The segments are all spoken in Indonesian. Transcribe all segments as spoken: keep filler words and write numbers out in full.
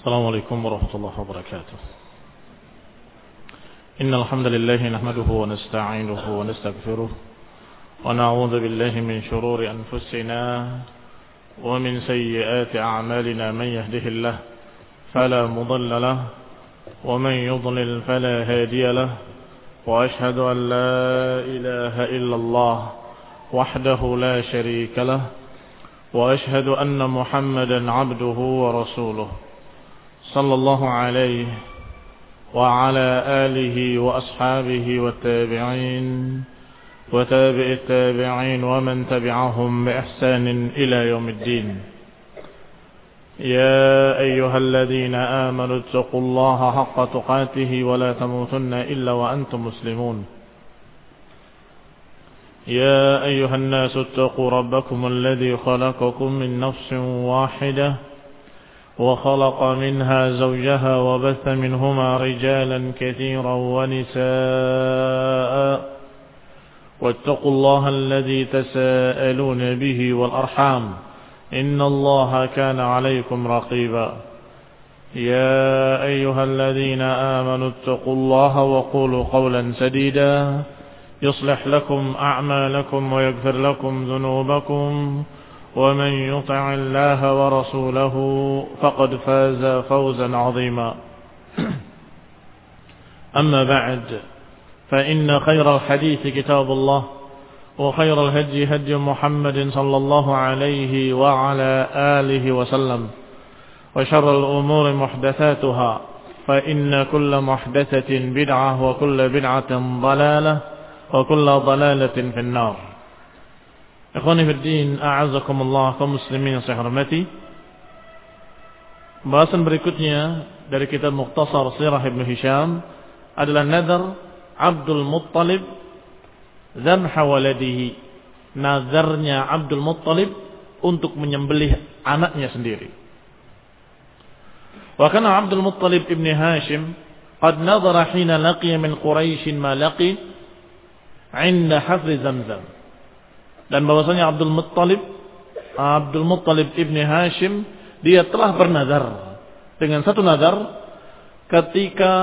السلام عليكم ورحمة الله وبركاته. إن الحمد لله نحمده ونستعينه ونستغفره ونعوذ بالله من شرور أنفسنا ومن سيئات أعمالنا. من يهده الله فلا مضل له ومن يضلل فلا هادي له، وأشهد أن لا إله إلا الله وحده لا شريك له، وأشهد أن محمدا عبده ورسوله صلى الله عليه وعلى آله وأصحابه والتابعين وتابع التابعين ومن تبعهم بإحسان إلى يوم الدين. يا أيها الذين آمنوا اتقوا الله حق تقاته ولا تموتن إلا وأنتم مسلمون. يا أيها الناس اتقوا ربكم الذي خلقكم من نفس واحدة وخلق منها زوجها وبث منهما رجالا كثيرا ونساء، واتقوا الله الذي تساءلون به والأرحام إن الله كان عليكم رقيبا. يا أيها الذين آمنوا اتقوا الله وقولوا قولا سديدا يصلح لكم أعمالكم ويغفر لكم ذنوبكم، ومن يطع الله ورسوله فقد فاز فوزا عظيما. أما بعد، فإن خير الحديث كتاب الله، وخير الهدي هدي محمد صلى الله عليه وعلى آله وسلم، وشر الأمور محدثاتها، فإن كل محدثة بدعة وكل بدعة ضلالة وكل ضلالة في النار. Ikhwani fiddin, a'azakumullah, kaum muslimin yang saya hormati. Bahasan berikutnya dari kitab Mukhtasar Sirah Ibn Hisham adalah nazar Abdul Muttalib dzabha waladihi, nazarnya Abdul Muttalib untuk menyembelih anaknya sendiri. Wa kana Abdul Muttalib ibn Hashim qad nazara hina laqiya min Quraisy ma laqi 'inda hafr Zamzam. Dan bahwasanya Abdul Muttalib Abdul Muttalib ibn Hashim, dia telah bernazar dengan satu nazar ketika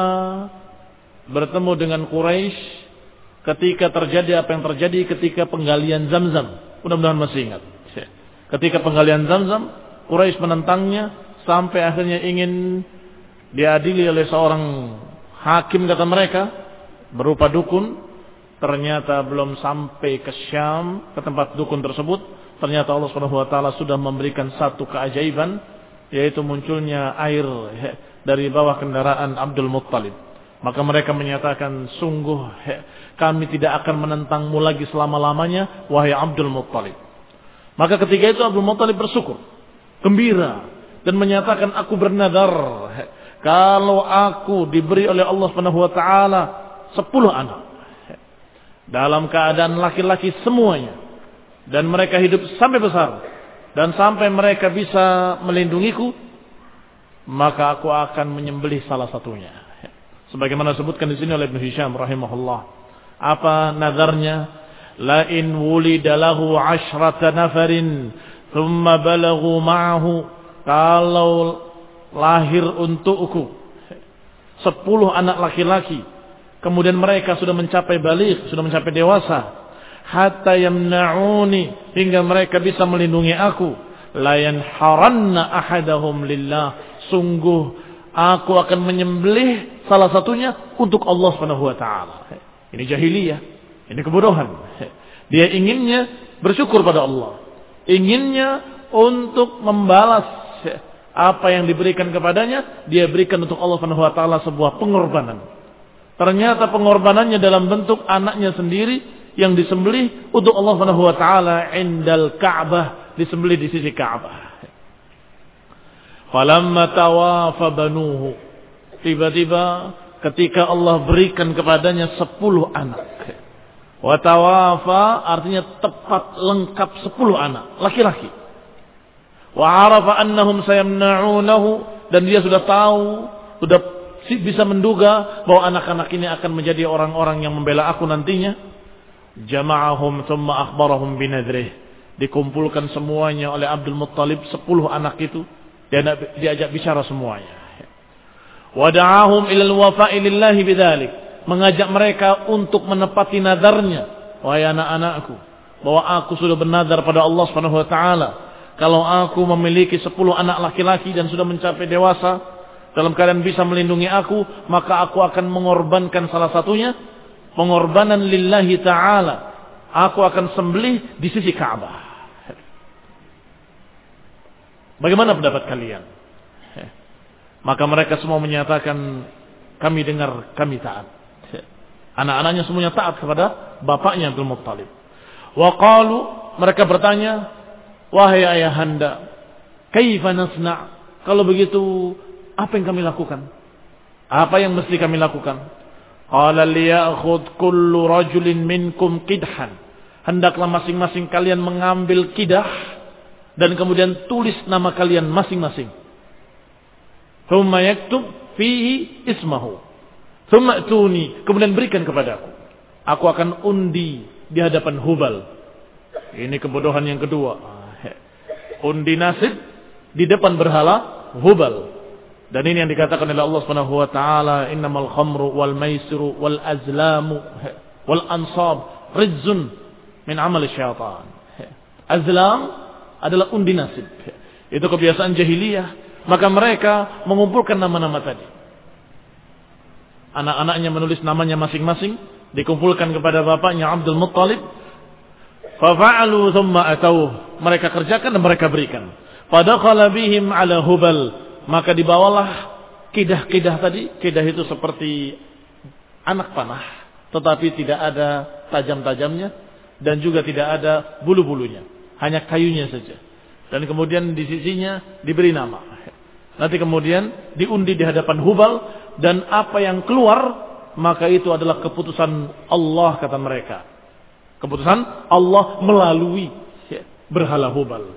bertemu dengan Quraisy, ketika terjadi apa yang terjadi ketika penggalian Zamzam. Mudah-mudahan masih ingat. Ketika penggalian Zamzam, Quraisy menentangnya sampai akhirnya ingin diadili oleh seorang hakim, kata mereka, berupa dukun. Ternyata belum sampai ke Syam, ke tempat dukun tersebut, ternyata Allah Subhanahu wa taala sudah memberikan satu keajaiban, yaitu munculnya air dari bawah kendaraan Abdul Muttalib. Maka mereka menyatakan, sungguh kami tidak akan menentangmu lagi selama-lamanya, wahai Abdul Muttalib. Maka ketika itu Abdul Muttalib bersyukur, gembira, dan menyatakan, aku bernadar, kalau aku diberi oleh Allah Subhanahu wa taala sepuluh anak, dalam keadaan laki-laki semuanya, dan mereka hidup sampai besar, dan sampai mereka bisa melindungiku, maka aku akan menyembelih salah satunya. Sebagaimana disebutkan di sini oleh Ibn Hisham rahimahullah. Apa nazarnya? La in wulida lahu ashrata nafarin thumma balaghu ma'ahu, kalau lahir untukku sepuluh anak laki-laki, kemudian mereka sudah mencapai baligh, sudah mencapai dewasa, hatta yamna'uni, hingga mereka bisa melindungi aku, la yanharanna ahadahum lillah, sungguh aku akan menyembelih salah satunya untuk Allah Subhanahu wa taala. Ini jahiliyah, ini kebodohan. Dia inginnya bersyukur pada Allah, inginnya untuk membalas apa yang diberikan kepadanya, dia berikan untuk Allah Subhanahu wa taala sebuah pengorbanan. Ternyata pengorbanannya dalam bentuk anaknya sendiri yang disembelih untuk Allah Subhanahu wa taala indal Ka'bah, disembelih di sisi Ka'bah. Falamma tawafa banuhu, tiba-tiba ketika Allah berikan kepadanya sepuluh anak. Wa tawafa artinya tepat lengkap sepuluh anak laki-laki. Wa arafa annahum sayamna'unahu, dan dia sudah tahu, sudah bisa menduga bahwa anak-anak ini akan menjadi orang-orang yang membela aku nantinya. Jama'ahum thumma akhbarahum binadrih, dikumpulkan semuanya oleh Abdul Muttalib, sepuluh anak itu, dia diajak bicara semuanya. Wada'ahum ilal wafa'i lillahi bidzalik. Mengajak mereka untuk menepati nadarnya. Wahai anak-anakku, bahwa aku sudah bernadar pada Allah Subhanahu wa taala, kalau aku memiliki sepuluh anak laki-laki dan sudah mencapai dewasa dalam keadaan bisa melindungi aku, maka aku akan mengorbankan salah satunya, pengorbanan lillahi taala. Aku akan sembelih di sisi Ka'bah. Bagaimana pendapat kalian? Maka mereka semua menyatakan, kami dengar, kami taat. Anak-anaknya semuanya taat kepada bapaknya Abdul Muttalib. Wa qalu, mereka bertanya, wahai ayahanda, kaifa nasna'? Kalau begitu, apa yang kami lakukan? Apa yang mesti kami lakukan? Qala liya'khudh kullu rajulin minkum qidhan. Hendaklah masing-masing kalian mengambil kidah dan kemudian tulis nama kalian masing-masing. Thumma yaktub fihi ismahu. Thumma atuni, kemudian berikan kepadaku. Aku akan undi di hadapan Hubal. Ini kebodohan yang kedua. Undi nasib di depan berhala Hubal. Dan ini yang dikatakan oleh Allah Subhanahu wa taala, innamal khamru wal maisiru wal azlamu wal ansab rijzun min amali syaitan. Azlam adalah undi nasib. Itu kebiasaan jahiliyah. Maka mereka mengumpulkan nama-nama tadi. Anak-anaknya menulis namanya masing-masing, dikumpulkan kepada bapaknya Abdul Muttalib. Fafa'alu thumma atauh. Mereka kerjakan dan mereka berikan. Fadakhala bihim ala Hubal. Maka dibawalah kidah-kidah tadi. Kidah itu seperti anak panah, tetapi tidak ada tajam-tajamnya dan juga tidak ada bulu-bulunya, hanya kayunya saja. Dan kemudian di sisinya diberi nama. Nanti kemudian diundi di hadapan Hubal, dan apa yang keluar maka itu adalah keputusan Allah, kata mereka. Keputusan Allah melalui berhala Hubal.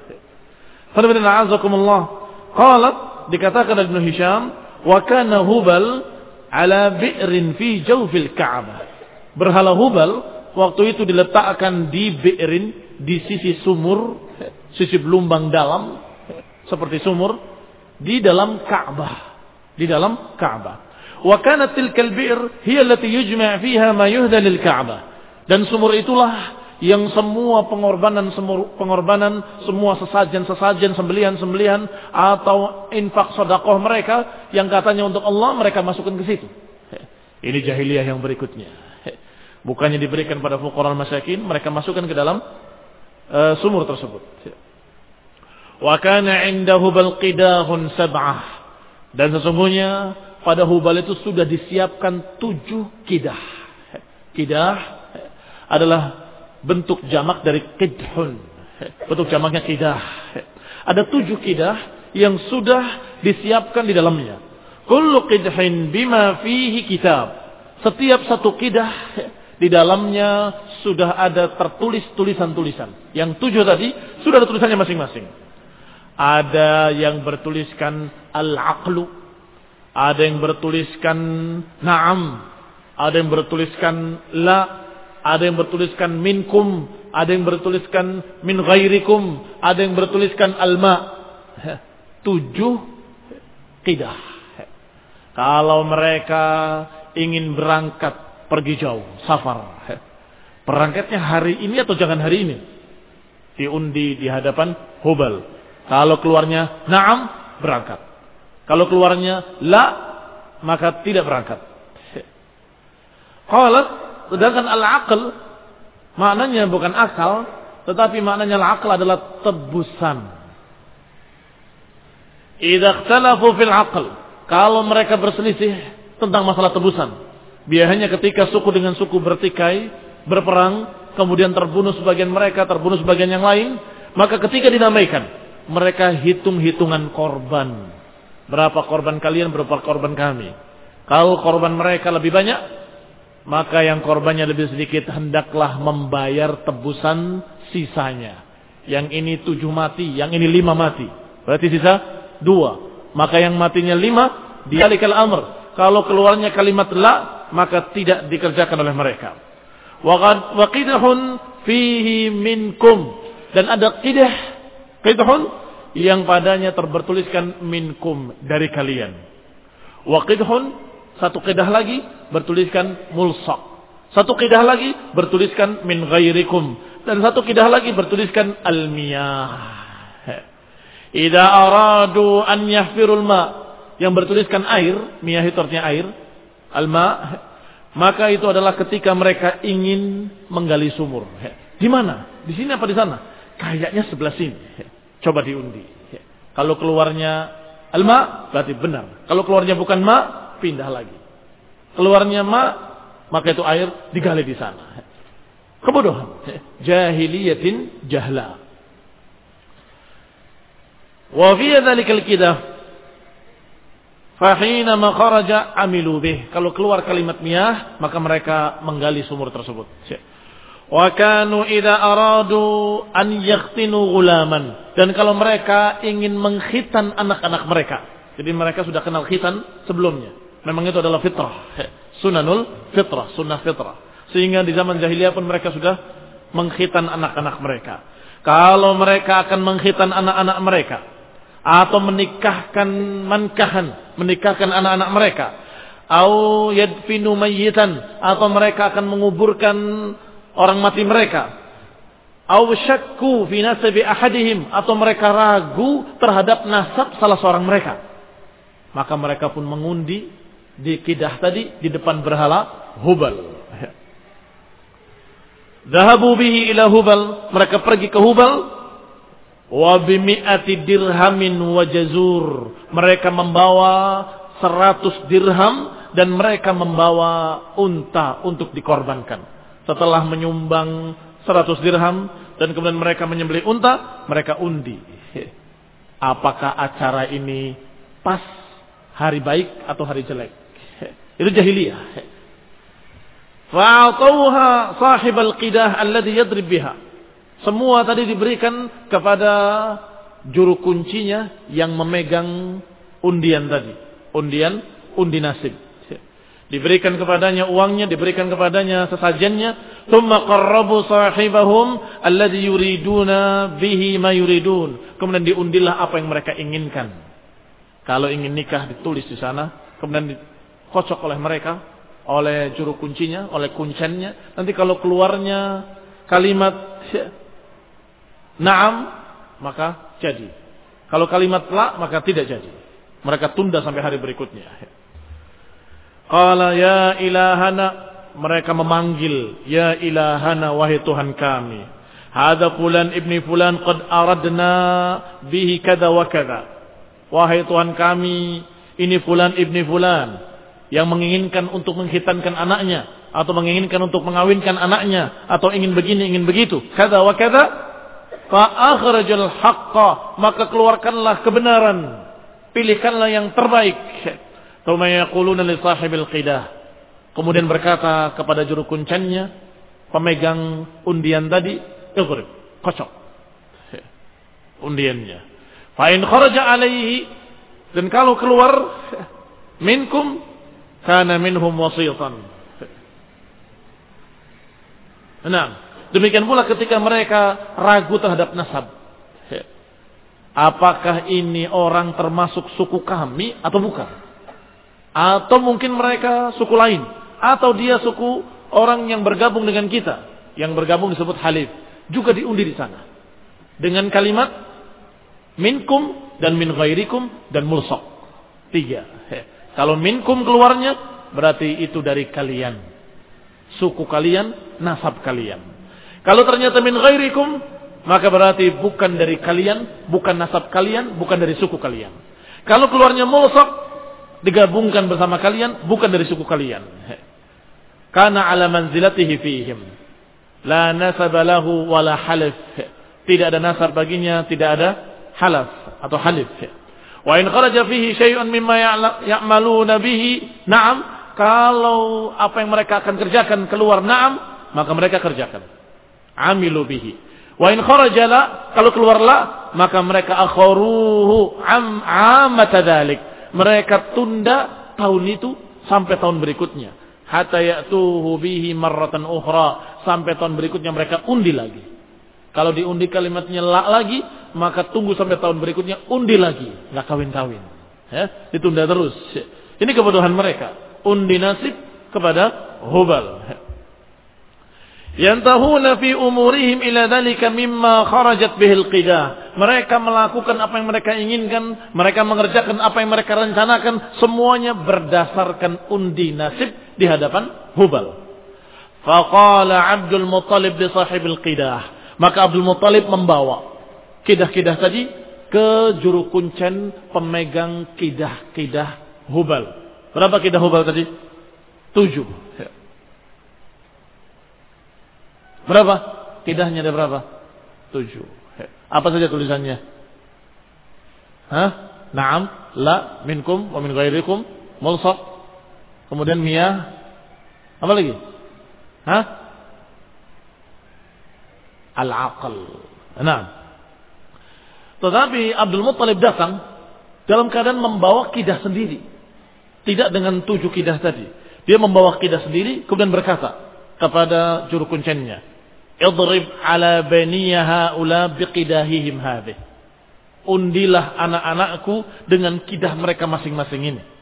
Qalat, dikatakan oleh Ibnu Hisham, wa kana Hubal ala bi'rin fi jawfil Ka'bah. Berhala Hubal waktu itu diletakkan di bi'rin, di sisi sumur, sisi belumbang dalam seperti sumur di dalam Ka'bah, di dalam Ka'bah. Wa kanat tilkal bi'r hiya allati yujma' fiha ma yuhda lil Ka'bah. Dan sumur itulah yang semua pengorbanan semua pengorbanan, semua sesajen-sesajen, sembelihan-sembelihan atau infak sedekah mereka yang katanya untuk Allah, mereka masukkan ke situ. Ini jahiliyah yang berikutnya. Bukannya diberikan pada fuqara masakin, mereka masukkan ke dalam uh, sumur tersebut. Wa kana 'inda Hubal qidahun sab'ah. Dan sesungguhnya pada Hubal itu sudah disiapkan tujuh kidah. Kidah adalah bentuk jamak dari qidhun. Bentuk jamaknya kidah. Ada tujuh kidah yang sudah disiapkan di dalamnya. Kullu qidhin bima fihi kitab. Setiap satu kidah di dalamnya sudah ada tertulis tulisan-tulisan. Yang tujuh tadi sudah ada tulisannya masing-masing. Ada yang bertuliskan al-aqlu, ada yang bertuliskan na'am, ada yang bertuliskan la, ada yang bertuliskan minkum, ada yang bertuliskan min ghairikum, ada yang bertuliskan al-ma. Tujuh kidah. Kalau mereka ingin berangkat pergi jauh, safar, berangkatnya hari ini atau jangan hari ini, diundi di hadapan Hubal. Kalau keluarnya na'am, berangkat. Kalau keluarnya la, maka tidak berangkat. Qalat, sedangkan al-aql maknanya bukan akal, tetapi maknanya al-aql adalah tebusan. Idza ikhtalafu fil aql, kalau mereka berselisih tentang masalah tebusan, biasanya ketika suku dengan suku bertikai, berperang, kemudian terbunuh sebagian mereka, terbunuh sebagian yang lain, maka ketika dinamaikan, mereka hitung-hitungan korban. Berapa korban kalian, berapa korban kami. Kalau korban mereka lebih banyak, maka yang korbannya lebih sedikit hendaklah membayar tebusan sisanya. Yang ini tujuh mati, yang ini lima mati. Berarti sisa dua. Maka yang matinya lima, dialikal amr. Kalau keluarnya kalimat la, maka tidak dikerjakan oleh mereka. Wa qidhun fihi minkum. Dan ada qidah, qidhun yang padanya terbertuliskan minkum, dari kalian. Wa qidhun, satu qidah lagi bertuliskan mulsaq. Satu qidah lagi bertuliskan min ghairikum, dan satu qidah lagi bertuliskan al-miyah. Idza aradu an yahfirul ma, yang bertuliskan air, miyah itu artinya air, al-ma, maka itu adalah ketika mereka ingin menggali sumur. Di mana? Di sini apa di sana? Kayaknya sebelah sini. Coba diundi. Kalau keluarnya al-ma, berarti benar. Kalau keluarnya bukan ma, pindah lagi. Keluarnya ma, maka itu air digali di sana. Kebodohan. Jahiliyatin jahla. Wa fi dzalikal qidah fa hina ma kharaja amilu bih. Kalau keluar kalimat miyah, maka mereka menggali sumur tersebut. Wa kanu idza aradu an yakhtinu ghulaman, dan kalau mereka ingin mengkhitan anak-anak mereka. Jadi mereka sudah kenal khitan sebelumnya. Memang itu adalah fitrah. Sunanul fitrah, sunnah fitrah. Sehingga di zaman jahiliyah pun mereka sudah mengkhitan anak-anak mereka. Kalau mereka akan mengkhitan anak-anak mereka atau menikahkan mankahan, menikahkan anak-anak mereka, au yadfinu mayyitan, atau mereka akan menguburkan orang mati mereka, au syakku fi nasabi ahadihim, atau mereka ragu terhadap nasab salah seorang mereka, maka mereka pun mengundi di kidah tadi di depan berhala Hubal. Dhahabu bihi ila Hubal, mereka pergi ke Hubal. Wa bimi'ati dirhamin wa jazur, mereka membawa seratus dirham dan mereka membawa unta untuk dikorbankan. Setelah menyumbang seratus dirham dan kemudian mereka menyembelih unta, mereka undi. Apakah acara ini pas hari baik atau hari jelek? Itu jahiliyah. Fa'atauha sahibal qidah alladhi yadrib biha. Semua tadi diberikan kepada juru kuncinya yang memegang undian tadi. Undian, undi nasib. Diberikan kepadanya uangnya, diberikan kepadanya sesajennya. Tsumma qarrabu sahibahum alladhi yuriduna bihi ma yuridun. Kemudian diundilah apa yang mereka inginkan. Kalau ingin nikah ditulis di sana, kemudian dikocok oleh mereka, oleh juru kuncinya, oleh kuncennya. Nanti kalau keluarnya kalimat na'am, maka jadi. Kalau kalimat la, maka tidak jadi. Mereka tunda sampai hari berikutnya. Qala ya ilahana, mereka memanggil, ya ilahana, wahai Tuhan kami. Hadza fulan ibni fulan qad aradna bihi kada wa kada. Wahai Tuhan kami, ini fulan ibni fulan yang menginginkan untuk menghitankan anaknya, atau menginginkan untuk mengawinkan anaknya, atau ingin begini, ingin begitu, kada wa kada. Fa'akhrajal haqqa, maka keluarkanlah kebenaran, pilihkanlah yang terbaik. Tsumma yaquluna li sahibil qidah, kemudian berkata kepada juru kuncennya, pemegang undian tadi, ighrib, kocok undiannya. Fa in kharaja alaihi, dan kalau keluar minkum kana minhum wasiyatan. Nah, demikian pula ketika mereka ragu terhadap nasab. Apakah ini orang termasuk suku kami atau bukan? Atau mungkin mereka suku lain. Atau dia suku orang yang bergabung dengan kita. Yang bergabung disebut halif. Juga diundi di sana. Dengan kalimat minkum dan min ghairikum dan mulsaq. Tiga. Kalau minkum keluarnya, berarti itu dari kalian. Suku kalian, nasab kalian. Kalau ternyata min ghairikum, maka berarti bukan dari kalian, bukan nasab kalian, bukan dari suku kalian. Kalau keluarnya mulsaq, digabungkan bersama kalian, bukan dari suku kalian. Kana ala manzilatihi fihim. La nasaba lahu wala halif. Tidak ada nasab baginya, tidak ada halaf atau halif. Wa in kharaja fihi syai'un mimma ya'maluna bihi, na'am. Kalau apa yang mereka akan kerjakan keluar na'am, maka mereka kerjakan. Amilu bihi. Wa in kharaja la, kalau keluar la, maka mereka akharuhu am amata dzalik. Mereka tunda tahun itu sampai tahun berikutnya. Hatta ya'tuhu bihi marratan ukhra, sampai tahun berikutnya mereka undi lagi. Kalau diundi kalimatnya la lagi, maka tunggu sampai tahun berikutnya undi lagi, enggak kawin-kawin. Ya, ditunda terus. Ini kebodohan mereka. Undi nasib kepada Hubal. Yantahuna fi umurihim ila dhalika mimma kharajat bihil qidah. Mereka melakukan apa yang mereka inginkan, mereka mengerjakan apa yang mereka rencanakan, semuanya berdasarkan undi nasib di hadapan Hubal. Faqala Abdul Muttalib li sahibil qidah. Maka Abdul Muttalib membawa kidah-kidah tadi ke juru kuncen pemegang kidah-kidah Hubal. Berapa kidah Hubal tadi? Tujuh. Berapa? Kidahnya ada berapa? Tujuh. Apa saja tulisannya? Hah? Naam, la, minkum, wa min ghairikum, mulsaq. Kemudian miyah. Apa lagi? Hah? Al-aql. Naam. Tetapi Abdul Muttalib datang dalam keadaan membawa kidah sendiri. Tidak dengan tujuh kidah tadi. Dia membawa kidah sendiri, kemudian berkata kepada juru kuncennya, idrib ala baniya haula biqidahihim hadhihi. Undilah anak-anakku dengan kidah mereka masing-masing ini.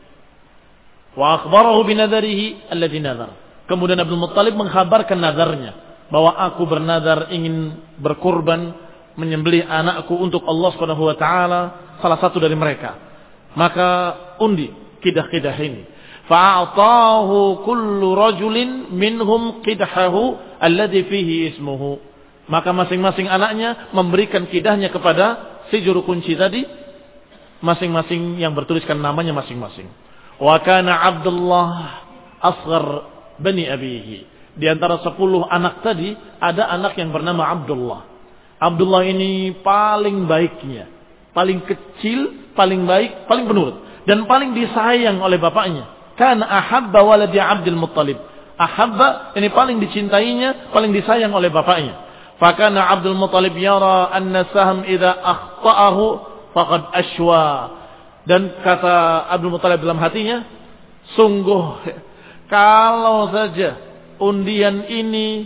Wa akhbarahu binadarihi alladhi nadhar. Kemudian Abdul Muttalib mengkhabarkan nadarnya, bahwa aku bernadar ingin berkurban menyembelih anakku untuk Allah Subhanahu wa taala, salah satu dari mereka. Maka undi kidah-kidah ini. Fa'atahu kullu rajulin minhum qidhahu alladhi fihi ismuhu. Maka masing-masing anaknya memberikan kidahnya kepada si juru kunci tadi, masing-masing yang bertuliskan namanya masing-masing. Wa kana Abdullah asghar bani abihi. Di antara sepuluh anak tadi ada anak yang bernama Abdullah. Abdullah ini paling baiknya, paling kecil, paling baik, paling penurut dan paling disayang oleh bapaknya. Kana ahabba waladi Abdul Muttalib. Ahabba ini paling dicintainya, paling disayang oleh bapaknya. Fakana Abdul Muttalib yara anna sahm idza akhta'ahu faqad ashwa. Dan kata Abdul Muttalib dalam hatinya, sungguh kalau saja undian ini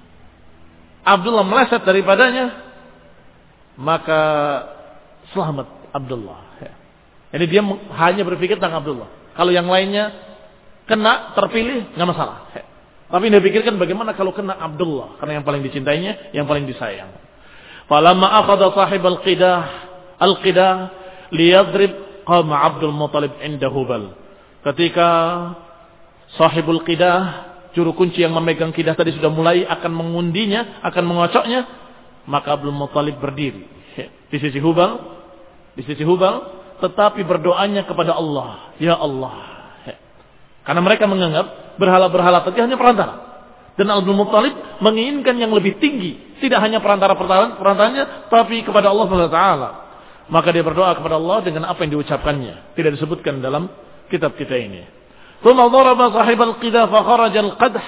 Abdullah meleset daripadanya, maka selamat Abdullah. Ini dia hanya berpikir tentang Abdullah. Kalau yang lainnya kena, terpilih, nggak masalah. Tapi dia pikirkan bagaimana kalau kena Abdullah, karena yang paling dicintainya, yang paling disayang. Falamma akhadha sahib al-qidah al-qidah liyadrib qama Abdul Muttalib inda Hubal. Ketika sahibul qidah, juru kunci yang memegang kidah tadi sudah mulai akan mengundinya, akan mengocoknya, maka Abdul Muttalib berdiri di sisi Hubal, di sisi Hubal, tetapi berdoanya kepada Allah, ya Allah. Karena mereka menganggap berhala-berhala tadi hanya perantara. Dan Abdul Muttalib menginginkan yang lebih tinggi, tidak hanya perantara-perantaranya, tapi kepada Allah subhanahu wa taala. Maka dia berdoa kepada Allah dengan apa yang diucapkannya, tidak disebutkan dalam kitab kita ini. Thumma daraba sahibal qidah fa kharaja al-qadh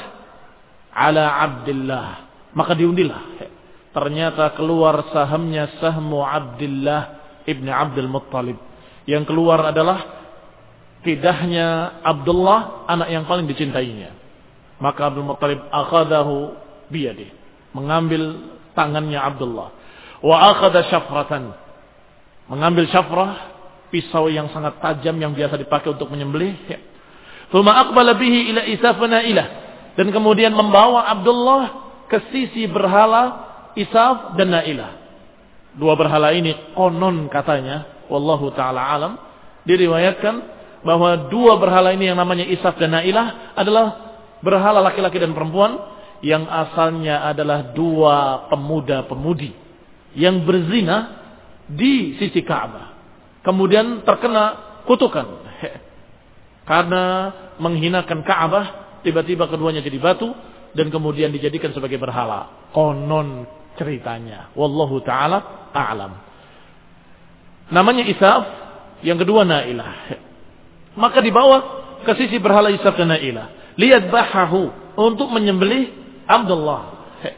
ala Abdullah. Maka diundilah. Ternyata keluar sahamnya sahmu Abdullah ibn Abdul Muttalib. Yang keluar adalah kidahnya Abdullah, anak yang paling dicintainya. Maka Abdul Muttalib akhadahu biyadi, mengambil tangannya Abdullah. Wa akhadha syafratan, mengambil syafrah, pisau yang sangat tajam yang biasa dipakai untuk menyembelih. Thumma aqbala bihi ila Isaf wa Nailah, dan kemudian membawa Abdullah ke sisi berhala Isaf dan Nailah. Dua berhala ini konon katanya, wallahu taala alam, diriwayatkan bahwa dua berhala ini yang namanya Isaf dan Nailah adalah berhala laki-laki dan perempuan yang asalnya adalah dua pemuda-pemudi yang berzina di sisi Ka'bah. Kemudian terkena kutukan karena menghinakan Ka'bah, tiba-tiba keduanya jadi batu dan kemudian dijadikan sebagai berhala. Konon ceritanya, wallahu taala a'lam. Namanya Isaf, yang kedua Nailah. Maka dibawa ke sisi berhala Isaf dan Nailah, liyadbahahu, untuk menyembelih Abdullah.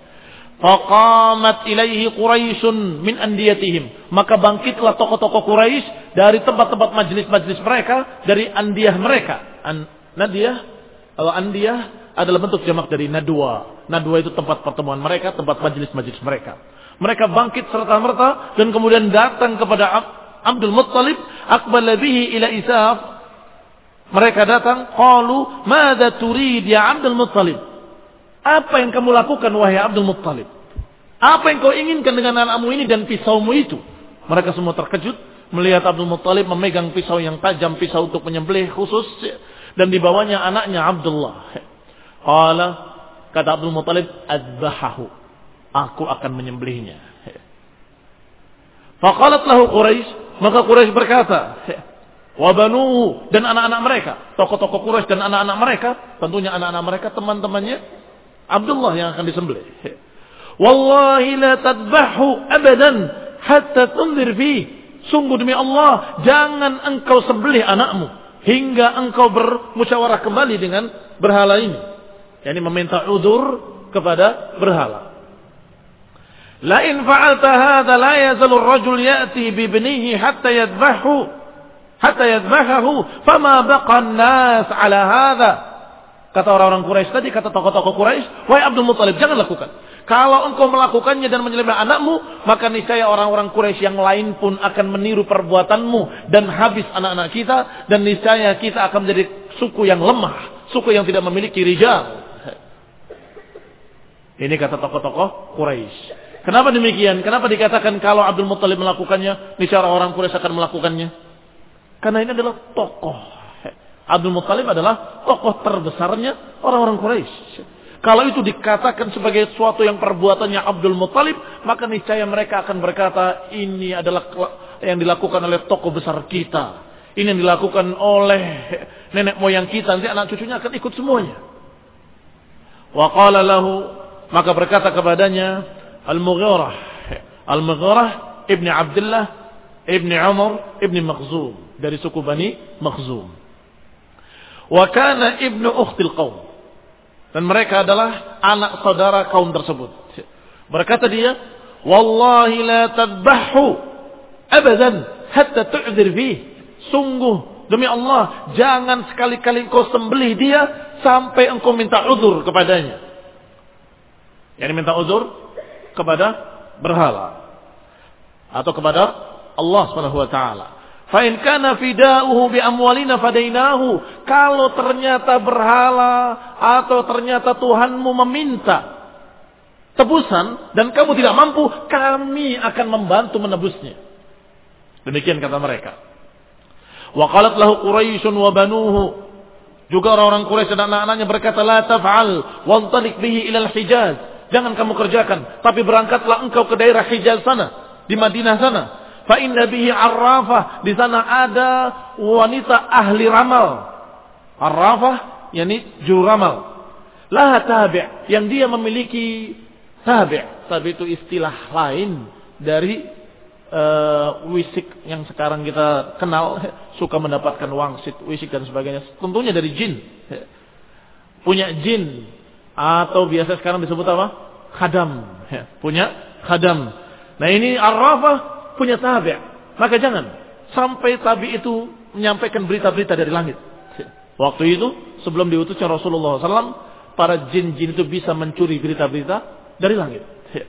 Faqamat ilaihi Quraisyun min andiyatihim, maka bangkitlah tokoh-tokoh Quraisy dari tempat-tempat majlis-majlis mereka, dari andiyah mereka. An Nadiyah, atau andiyah adalah bentuk jamak dari nadwa. Nadwa itu tempat pertemuan mereka, tempat majlis-majlis mereka. Mereka bangkit serta-merta dan kemudian datang kepada Abdul Muttalib, aqbala bihi ila Isaf, Mereka datang, qalu, "Madza turid ya Abdul Muttalib?" Apa yang kamu lakukan wahai Abdul Muttalib? Apa yang kau inginkan dengan anakmu ini dan pisaumu itu? Mereka semua terkejut melihat Abdul Muttalib memegang pisau yang tajam, pisau untuk menyembelih khusus, dan di bawahnya anaknya Abdullah. Qala, kata Abdul Muttalib, "Adbahahu." Aku akan menyembelihnya. Faqalat lahu Quraisy, maka Quraisy berkata, wa banuhu, dan anak-anak mereka, tokoh-tokoh Quraisy dan anak-anak mereka, tentunya anak-anak mereka teman-temannya Abdullah yang akan disembelih. Wallahi la tadbahu abadan hatta tunzir fi. Sungguh demi Allah, jangan engkau sembelih anakmu hingga engkau bermusyawarah kembali dengan berhala ini. Yani meminta udzur kepada berhala. La in fa'alta hadha la yazalu ar-rajul ya'ti bi ibnihi hatta yadhbahu hatta yadhbahu fama baqa an-nas 'ala hadha. Kata orang-orang Quraisy tadi, kata tokoh-tokoh Quraisy, wahai Abdul Muttalib, jangan lakukan. Kalau engkau melakukannya dan menyembelih anakmu, maka niscaya orang-orang Quraisy yang lain pun akan meniru perbuatanmu dan habis anak-anak kita, dan niscaya kita akan menjadi suku yang lemah, suku yang tidak memiliki rijal. Ini kata tokoh-tokoh Quraisy. Kenapa demikian? Kenapa dikatakan kalau Abdul Muttalib melakukannya, niscaya orang Quraisy akan melakukannya? Karena ini adalah tokoh. Abdul Muttalib adalah tokoh terbesarnya orang-orang Quraisy. Kalau itu dikatakan sebagai sesuatu yang perbuatannya Abdul Muttalib, maka niscaya mereka akan berkata, ini adalah yang dilakukan oleh tokoh besar kita. Ini yang dilakukan oleh nenek moyang kita. Nanti anak cucunya akan ikut semuanya. Wa qala lahu, maka berkata kepadanya Al-Mughirah. Al-Mughirah ibni Abdullah ibni Umar ibni Makhzum, dari suku Bani Makhzum. Wa kana ibnu ukhtil qaum, dan mereka adalah anak saudara kaum tersebut. Berkata dia, wallahi la tadbahu abadan hatta tu'dzir fih. Sungguh demi Allah, jangan sekali-kali engkau sembelih dia sampai engkau minta uzur kepadanya. Yani minta uzur kepada berhala atau kepada Allah Subhanahu wa taala. Fa in kana fida'uhu bi amwalina fadainahu. Kalau ternyata berhala atau ternyata Tuhanmu meminta tebusan dan kamu tidak mampu, kami akan membantu menebusnya. Demikian kata mereka. Wa qalat lahu Quraisyun wa banuhu. Juga orang-orang Quraisy dan anak-anaknya berkata, la taf'al wantalik bihi ila al-Hijaz. Jangan kamu kerjakan, tapi berangkatlah engkau ke daerah Hijaz sana, di Madinah sana. Fa inna bihi arrafah, di sana ada wanita ahli ramal. Arrafah yakni juru ramal. Laha tabi', yang dia memiliki tabi'. Tabi' itu istilah lain dari uh, wisik yang sekarang kita kenal, suka mendapatkan wangsit, wisik dan sebagainya. Tentunya dari jin. Punya jin, atau biasa sekarang disebut apa? Khadam. Punya khadam. Nah ini arrafah punya tabi', maka jangan sampai tabi' itu menyampaikan berita-berita dari langit. Waktu itu sebelum diutusnya Rasulullah shallallahu alaihi wasallam, para jin-jin itu bisa mencuri berita-berita dari langit.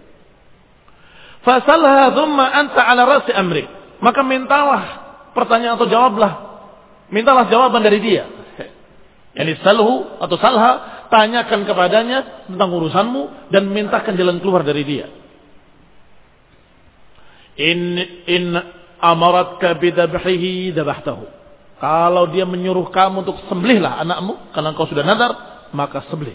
Fasalha thumma anta ala rasi amrik, maka mintalah pertanyaan atau jawablah, mintalah jawaban dari dia. Yani salhu atau salha, tanyakan kepadanya tentang urusanmu dan mintakan jalan keluar dari dia. In in amaratka bidabhihi dabahtahu. Kalau dia menyuruh kamu untuk sembelihlah anakmu karena engkau sudah nadar, maka sembelih.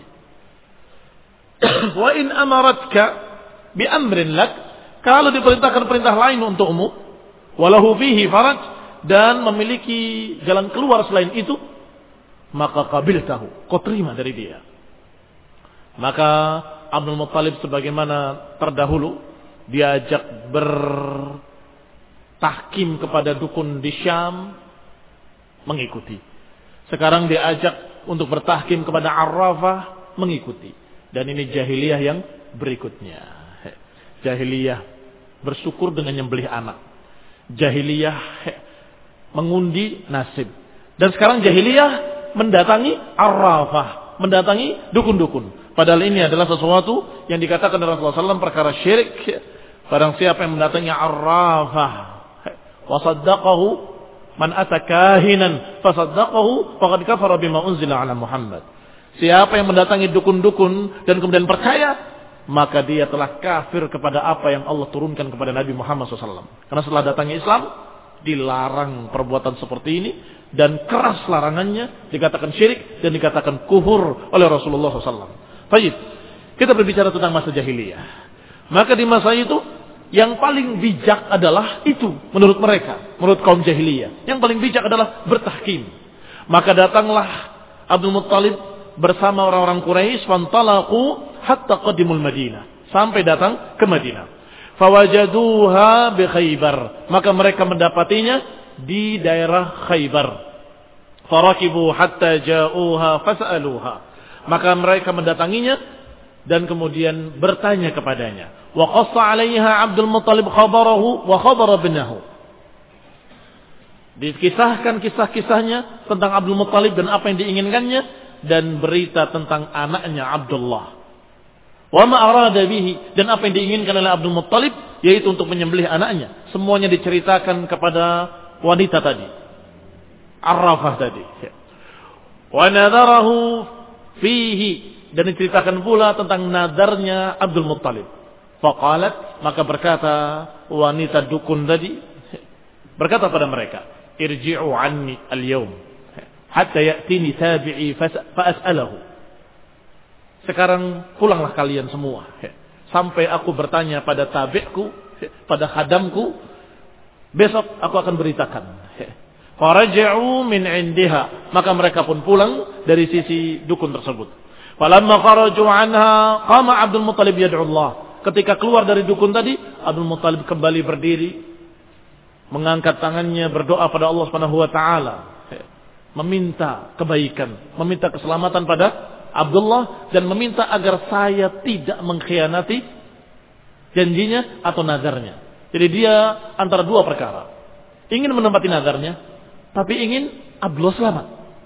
Wa in amaratka bi amrin lak, kalau diperintahkan perintah lain untukmu, walahu fihi faraj, dan memiliki jalan keluar selain itu, maka qabiltahu, kau terima dari dia. Maka Abdul Muttalib sebagaimana terdahulu diajak bertahkim kepada dukun di Syam, mengikuti. Sekarang diajak untuk bertahkim kepada Arrafah, mengikuti. Dan ini jahiliyah yang berikutnya. Jahiliyah bersyukur dengan nyembelih anak. Jahiliyah mengundi nasib. Dan sekarang jahiliyah mendatangi Arrafah, mendatangi dukun-dukun. Padahal ini adalah sesuatu yang dikatakan oleh Rasulullah shallallahu alaihi wasallam perkara syirik. Barang siapa yang mendatangi Arrafah wa saddaqahu Man ata kahinan fasaddaqahu faqad kafara bima unzila ala Muhammad. Siapa yang mendatangi dukun-dukun dan kemudian percaya, maka dia telah kafir kepada apa yang Allah turunkan kepada Nabi Muhammad shallallahu alaihi wasallam. Karena setelah datangnya Islam, dilarang perbuatan seperti ini, dan keras larangannya, dikatakan syirik dan dikatakan kufur oleh Rasulullah shallallahu alaihi wasallam. Baik, kita berbicara tentang masa jahiliyah. Maka di masa itu, yang paling bijak adalah itu menurut mereka, menurut kaum jahiliyah. Yang paling bijak adalah bertahkim. Maka datanglah Abdul Muttalib bersama orang-orang Quraisy, fantalaqu hatta qadimul Madinah, sampai datang ke Madinah. Fawajaduha bi Khaybar, maka mereka mendapatinya di daerah Khaybar. Farakibu hatta ja'uha fas'aluha, maka mereka mendatanginya dan kemudian bertanya kepadanya. Wa qassa 'alaiha Abdul Muttalib khabarahu wa khabara ibnahu. Dikisahkan kisah-kisahnya tentang Abdul Muttalib dan apa yang diinginkannya, dan berita tentang anaknya Abdullah. Wa ma arada bihi, dan apa yang diinginkan oleh Abdul Muttalib, yaitu untuk menyembelih anaknya. Semuanya diceritakan kepada wanita tadi, Arrafah tadi. Wa nadarahu fihi, dan diceritakan pula tentang nadarnya Abdul Muttalib. Faqalat, maka berkata wanita dukun tadi, berkata pada mereka, irji'u anni al-yawm hatta ya'tini tabi'i fa'as'alahu. Sekarang pulanglah kalian semua, sampai aku bertanya pada tabi'ku, pada khadamku, besok aku akan beritakan. Faraja'u min 'indiha, maka mereka pun pulang dari sisi dukun tersebut. Falamma kharaju anha qama Abdul Muttalib yad'u Allah. Ketika keluar dari dukun tadi, Abdul Muttalib kembali berdiri, mengangkat tangannya berdoa pada Allah Subhanahu wa taala, meminta kebaikan, meminta keselamatan pada Abdullah, dan meminta agar saya tidak mengkhianati janjinya atau nazarnya. Jadi dia antara dua perkara. Ingin menempati nazarnya, tapi ingin Abdullah selamat.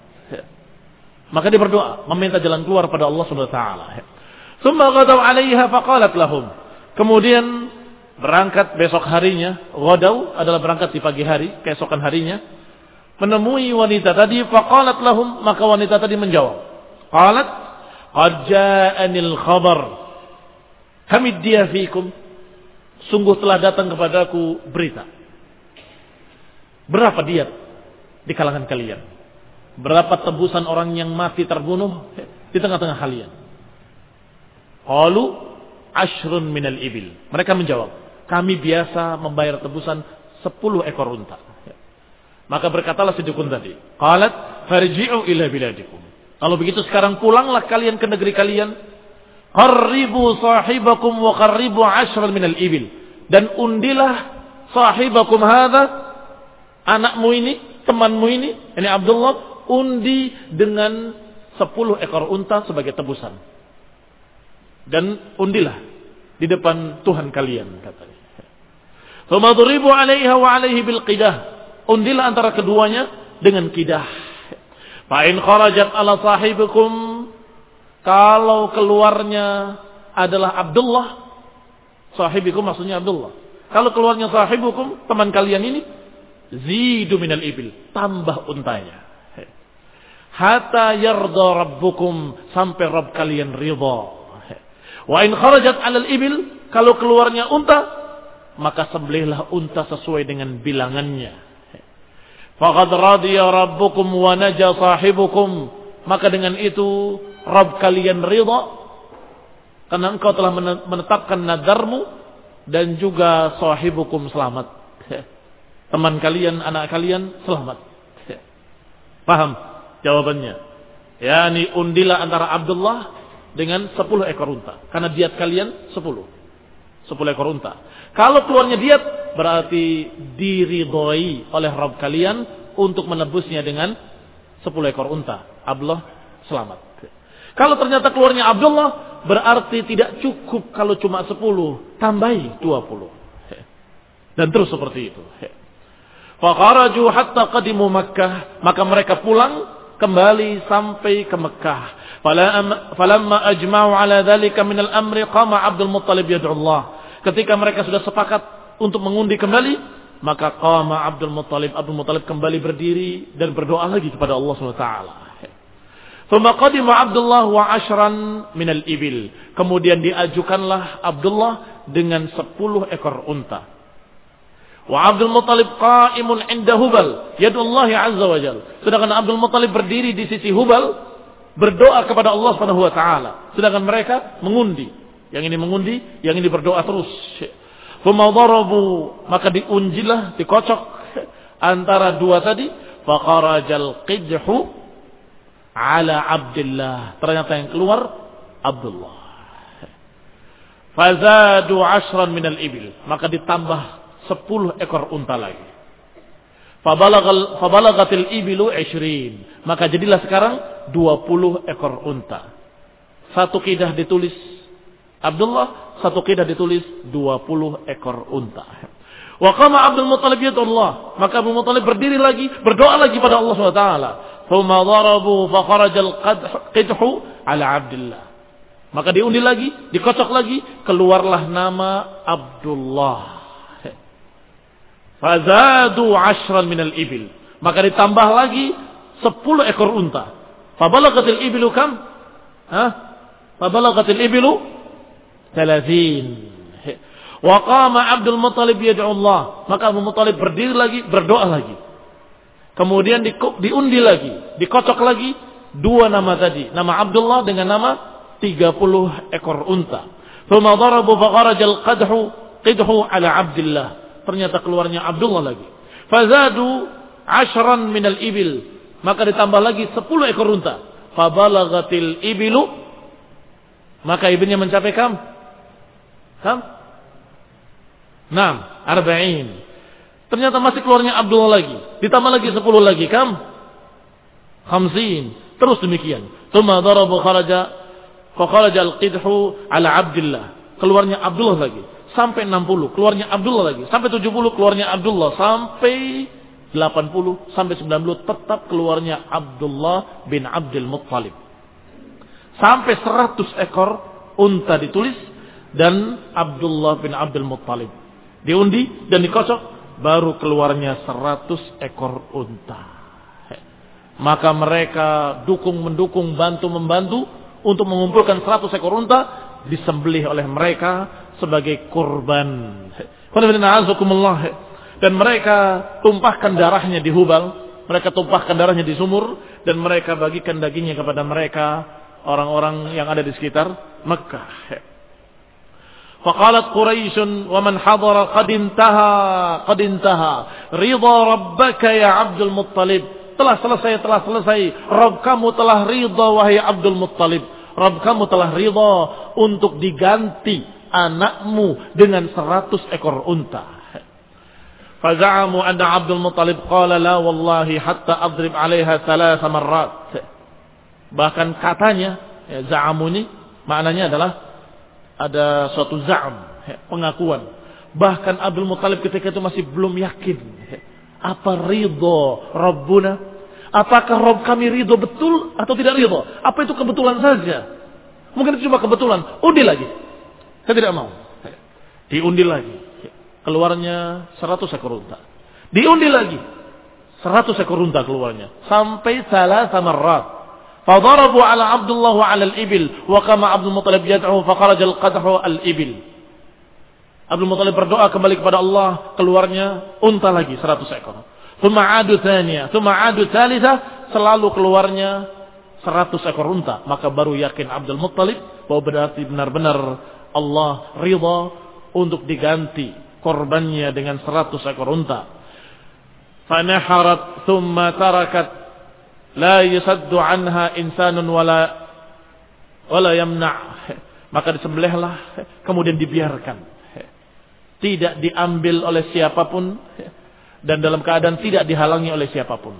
Maka dia berdoa, meminta jalan keluar pada Allah Subhanahu wa taala. Tsumma ghadaw 'alaiha faqalat lahum. Kemudian berangkat besok harinya, ghadaw adalah berangkat di pagi hari, keesokan harinya, menemui wanita tadi, faqalat lahum, maka wanita tadi menjawab. Qalat, qad ja'anil khabar hamid dia fikum, sungguh telah datang kepadaku berita. Berapa diat di kalangan kalian? Berapa tebusan orang yang mati terbunuh di tengah-tengah kalian? Qalu ashrun minal ibil. Mereka menjawab, kami biasa membayar tebusan sepuluh ekor unta. Maka berkatalah si dukun tadi, qalat farji'u ila biladikum. Kalau begitu sekarang pulanglah kalian ke negeri kalian. Qarribu sahibakum wa qarribu ashran minal ibil. Dan undilah sahibakum hadha, anakmu ini, temanmu ini, ini Abdullah, undi dengan sepuluh ekor unta sebagai tebusan. Dan undilah di depan Tuhan kalian, katanya. Thumma duribu 'alaiha wa 'alaihi bil qidah. Undilah antara keduanya dengan kidah. Fa in kharajat ala sahibikum, kalau keluarnya adalah Abdullah, sahibikum maksudnya Abdullah. Kalau keluarnya sahibukum, teman kalian ini, zidu minal ibil, tambah untanya. Hatta yarda rabbukum, sampai Rabb kalian ridha. Wa in kharajat 'alal ibil, kalau keluarnya unta, maka sembelihlah unta sesuai dengan bilangannya. Faqad radiya rabbukum wa naja sahibukum, maka dengan itu Rabb kalian ridha, karena engkau telah menetapkan nadarmu, dan juga sahibukum selamat, teman kalian, anak kalian selamat. Paham jawabannya? Yani undilah antara Abdullah dengan sepuluh ekor unta, karena diat kalian sepuluh. Sepuluh ekor unta. Kalau keluarnya diat, berarti diridhoi oleh Rabb kalian untuk menebusnya dengan sepuluh ekor unta. Abdullah selamat. Kalau ternyata keluarnya Abdullah, berarti tidak cukup kalau cuma sepuluh, tambahi dua puluh. Dan terus seperti itu. Faqaraju hatta qadimu Makkah, maka mereka pulang kembali sampai ke Mekah. Falamma ajma'u ala dhalika minal amri qama Abdul Muttalib yad'u Allah. Ketika mereka sudah sepakat untuk mengundi kembali, Maka qama Abdul Muttalib, Abdul Muttalib kembali berdiri dan berdoa lagi kepada Allah Subhanahu wa taala. Thumma qadima Abdullah wa ashran minal ibil. Kemudian diajukanlah Abdullah dengan sepuluh ekor unta. Wa Abdul Muttalib qa'imun 'inda Hubal, yadullah azza wa jalla. Sedangkan Abdul Muttalib berdiri di sisi Hubal berdoa kepada Allah Subhanahu wa taala. Sedangkan mereka mengundi. Yang ini mengundi, yang ini berdoa terus. Thumma darabu, maka diunjilah, dikocok antara dua tadi, fa kharajal qidhu ala Abdullah. Ternyata yang keluar Abdullah. Fazadu ashran minal ibil. Maka ditambah sepuluh ekor unta lagi. Fabalagal fabalagatil ibilu ishrin. Maka jadilah sekarang dua puluh ekor unta. Satu kidah ditulis Abdullah, satu kidah ditulis dua puluh ekor unta. Wa qama Abdul Muttalib yadullah. Maka Abdul Muttalib berdiri lagi, berdoa lagi pada Allah Subhanahu wa taala. Thumma darabu fa kharajal qidhu ala Abdullah. Maka diundi lagi, dikocok lagi, keluarlah nama Abdullah. Fazadu ashran minal ibil. Maka ditambah lagi sepuluh ekor unta. Fabalagatil ibilu kam? Hah? Fabalagatil ibilu thalatheen. Wa qama Abdul Muttalib yad'u Allah. Maka Abdul Muttalib berdiri lagi, berdoa lagi. Kemudian di, diundi lagi, dikocok lagi dua nama tadi, nama Abdullah dengan nama tiga puluh ekor unta. Thumma darabu fa kharajal qadhu qidhu ala Abdullah. Ternyata keluarnya Abdullah lagi. Fazadu ashran minal ibil. Maka ditambah lagi sepuluh ekor unta. Fabalagatil ibilu. Maka ibilnya mencapai kam? Kam? Naam, arba'in. Ternyata masih keluarnya Abdullah lagi. Ditambah lagi sepuluh lagi. Kam? Khamsin. Terus demikian. Thumma darabu kharaja. Fa kharaja al-qidhu ala Abdullah. Keluarnya Abdullah lagi. Sampai enam puluh. Keluarnya Abdullah lagi. Sampai tujuh puluh. Keluarnya Abdullah. Sampai delapan puluh. Sampai sembilan puluh. Tetap keluarnya Abdullah bin Abdul Muttalib. Sampai seratus ekor unta ditulis. Dan Abdullah bin Abdul Muttalib. Diundi dan dikocok. Baru keluarnya seratus ekor unta. Maka mereka dukung-mendukung, bantu-membantu untuk mengumpulkan seratus ekor unta, disembelih oleh mereka sebagai kurban. Dan mereka tumpahkan darahnya di Hubal, mereka tumpahkan darahnya di sumur, dan mereka bagikan dagingnya kepada mereka, orang-orang yang ada di sekitar Mekah. فقالت قريش ومن حضر قد انتهى قد انتهى رضا ربك يا عبد المطلب. Telah selesai, telah selesai. Rabb kamu telah ridha wahai Abdul Muttalib. Rabb kamu telah ridha untuk diganti anakmu dengan seratus ekor unta. Faza'amu anna Abdul Muttalib qala la wallahi hatta adrib 'alaiha thalatha marrat. Bahkan katanya, ya, za'amu ini maknanya adalah ada suatu za'am, pengakuan. Bahkan Abdul Muttalib ketika itu masih belum yakin. Apa ridho Rabbuna? Apakah Rabb kami ridho betul atau tidak ridho? Apa itu kebetulan saja? Mungkin itu cuma kebetulan. Undi lagi. Saya tidak mau. Diundi lagi. Keluarnya seratus ekor unta. Diundi lagi. seratus ekor unta keluarnya. Sampai salah sama rat. Fadarabu ala Abdullah wa ala al-ibil. Wa kama Abdul Muttalib yad'u faqaraja al-qadhu al-ibil. Abdul Muttalib berdoa kembali kepada Allah. Keluarnya unta lagi seratus ekor. Thumma adu thaniya. Thumma adu thalitha. Selalu keluarnya seratus ekor unta. Maka baru yakin Abdul Muttalib bahwa berarti benar-benar Allah ridha untuk diganti korbannya dengan seratus ekor unta. Fanaharat thumma tarakat la yusaddu anha insanun wala wala yamna'. Maka disembelihlah, kemudian dibiarkan, tidak diambil oleh siapapun, dan dalam keadaan tidak dihalangi oleh siapapun.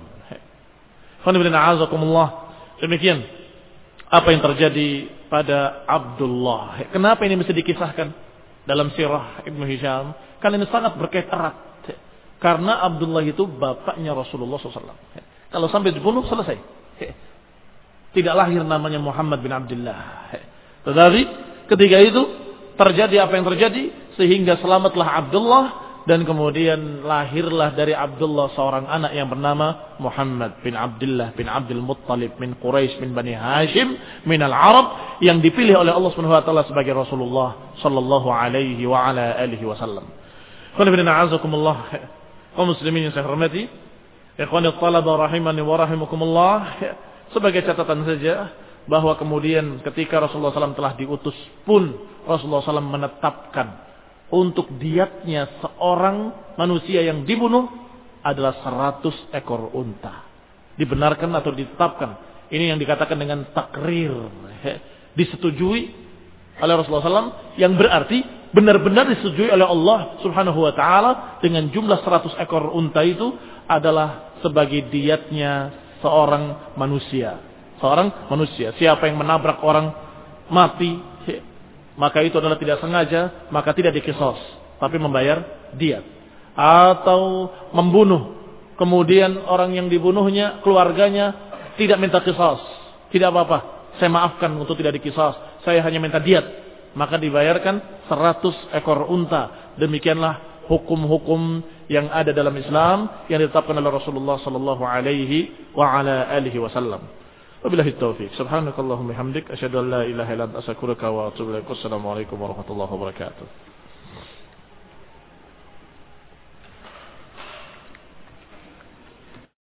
Demikian apa yang terjadi pada Abdullah. Kenapa ini mesti dikisahkan dalam sirah Ibnu Hisham? Karena ini sangat berkait erat. Karena Abdullah itu bapaknya Rasulullah shallallahu alaihi wasallam. Kalau sampai dibunuh, selesai. Tidak lahir namanya Muhammad bin Abdullah. Tetapi ketika itu terjadi apa yang terjadi, sehingga selamatlah Abdullah Dan kemudian lahirlah dari Abdullah seorang anak yang bernama Muhammad bin Abdullah bin Abdul Muttalib min Quraisy bin Bani Hashim min al-Arab, yang dipilih oleh Allah Subhanahu wa taala sebagai Rasulullah sallallahu alaihi wa ala alihi wasallam. Qul inna a'azakumullah kaum muslimin yang saya hormati, ikhwani talaba rahimani wa rahimakumullah, sebagai catatan saja bahwa kemudian ketika Rasulullah sallallahu alaihi wasallam telah diutus pun Rasulullah sallallahu alaihi wasallam menetapkan untuk diatnya seorang manusia yang dibunuh adalah seratus ekor unta. Dibenarkan atau ditetapkan. Ini yang dikatakan dengan takrir. Disetujui oleh Rasulullah sallallahu alaihi wasallam, yang berarti benar-benar disetujui oleh Allah Subhanahu wa taala dengan jumlah seratus ekor unta itu adalah sebagai diatnya seorang manusia. Seorang manusia. Siapa yang menabrak orang mati, maka itu adalah tidak sengaja, maka tidak dikisos, tapi membayar diat. Atau membunuh, kemudian orang yang dibunuhnya, keluarganya tidak minta kisos, tidak apa-apa, saya maafkan untuk tidak dikisos, saya hanya minta diat, maka dibayarkan seratus ekor unta. Demikianlah hukum-hukum yang ada dalam Islam yang ditetapkan oleh Rasulullah sallallahu alaihi wa ala alihi wasallam. Wabillahi taufiq. Subhanakallahumma hamdik asyhadu an la ilaha illa anta astaghfiruka wa atubu ilaik. Wassalamualaikum warahmatullahi wabarakatuh.